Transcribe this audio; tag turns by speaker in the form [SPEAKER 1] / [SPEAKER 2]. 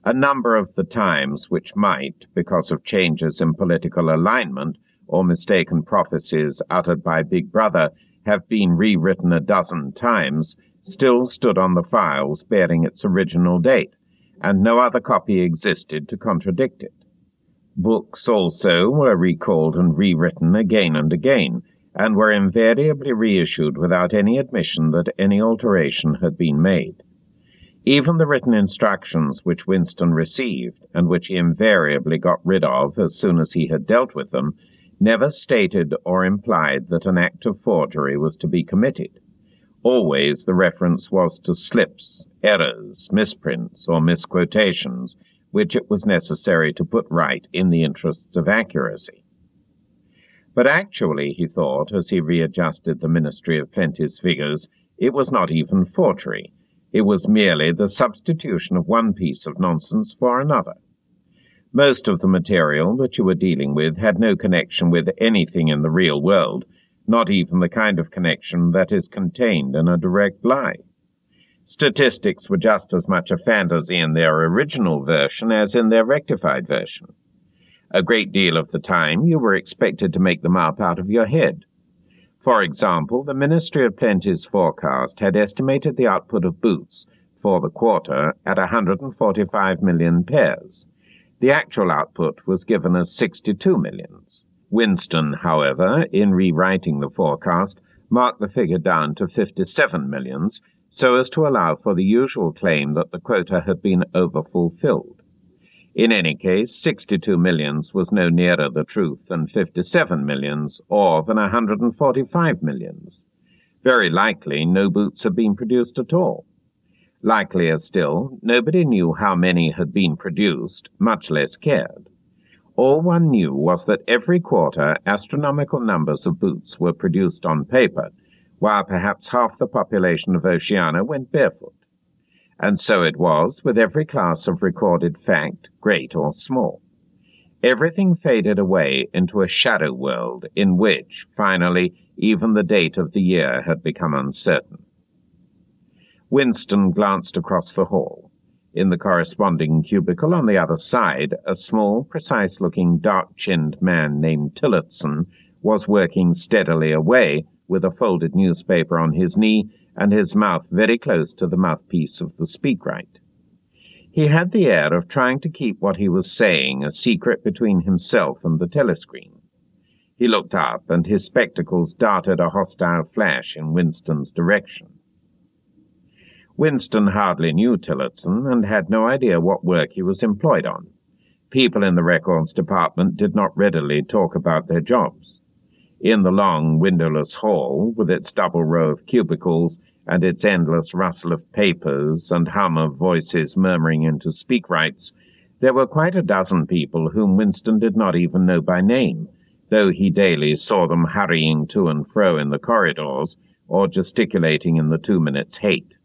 [SPEAKER 1] A number of the times which might, because of changes in political alignment or mistaken prophecies uttered by Big Brother, have been rewritten a dozen times, still stood on the files bearing its original date, and no other copy existed to contradict it. Books also were recalled and rewritten again and again, and were invariably reissued without any admission that any alteration had been made. Even the written instructions which Winston received, and which he invariably got rid of as soon as he had dealt with them, never stated or implied that an act of forgery was to be committed. Always the reference was to slips, errors, misprints, or misquotations, which it was necessary to put right in the interests of accuracy. But actually, he thought, as he readjusted the Ministry of Plenty's figures, it was not even forgery. It was merely the substitution of one piece of nonsense for another. Most of the material that you were dealing with had no connection with anything in the real world, not even the kind of connection that is contained in a direct lie. Statistics were just as much a fantasy in their original version as in their rectified version. A great deal of the time you were expected to make them up out of your head. For example, the Ministry of Plenty's forecast had estimated the output of boots for the quarter at 145 million pairs. The actual output was given as 62 millions. Winston, however, in rewriting the forecast, marked the figure down to 57 millions, so as to allow for the usual claim that the quota had been over-fulfilled. In any case, 62 millions was no nearer the truth than 57 millions, or than 145 millions. Very likely no boots had been produced at all. Likelier still, nobody knew how many had been produced, much less cared. All one knew was that every quarter astronomical numbers of boots were produced on paper, while perhaps half the population of Oceania went barefoot. And so it was with every class of recorded fact, great or small. Everything faded away into a shadow world in which, finally, even the date of the year had become uncertain. Winston glanced across the hall. In the corresponding cubicle on the other side, a small, precise-looking, dark-chinned man named Tillotson was working steadily away, with a folded newspaper on his knee and his mouth very close to the mouthpiece of the speakwrite. He had the air of trying to keep what he was saying a secret between himself and the telescreen. He looked up, and his spectacles darted a hostile flash in Winston's direction. Winston hardly knew Tillotson, and had no idea what work he was employed on. People in the records department did not readily talk about their jobs. In the long, windowless hall, with its double row of cubicles, and its endless rustle of papers and hum of voices murmuring into speakwrites, there were quite a dozen people whom Winston did not even know by name, though he daily saw them hurrying to and fro in the corridors, or gesticulating in the 2 minutes hate.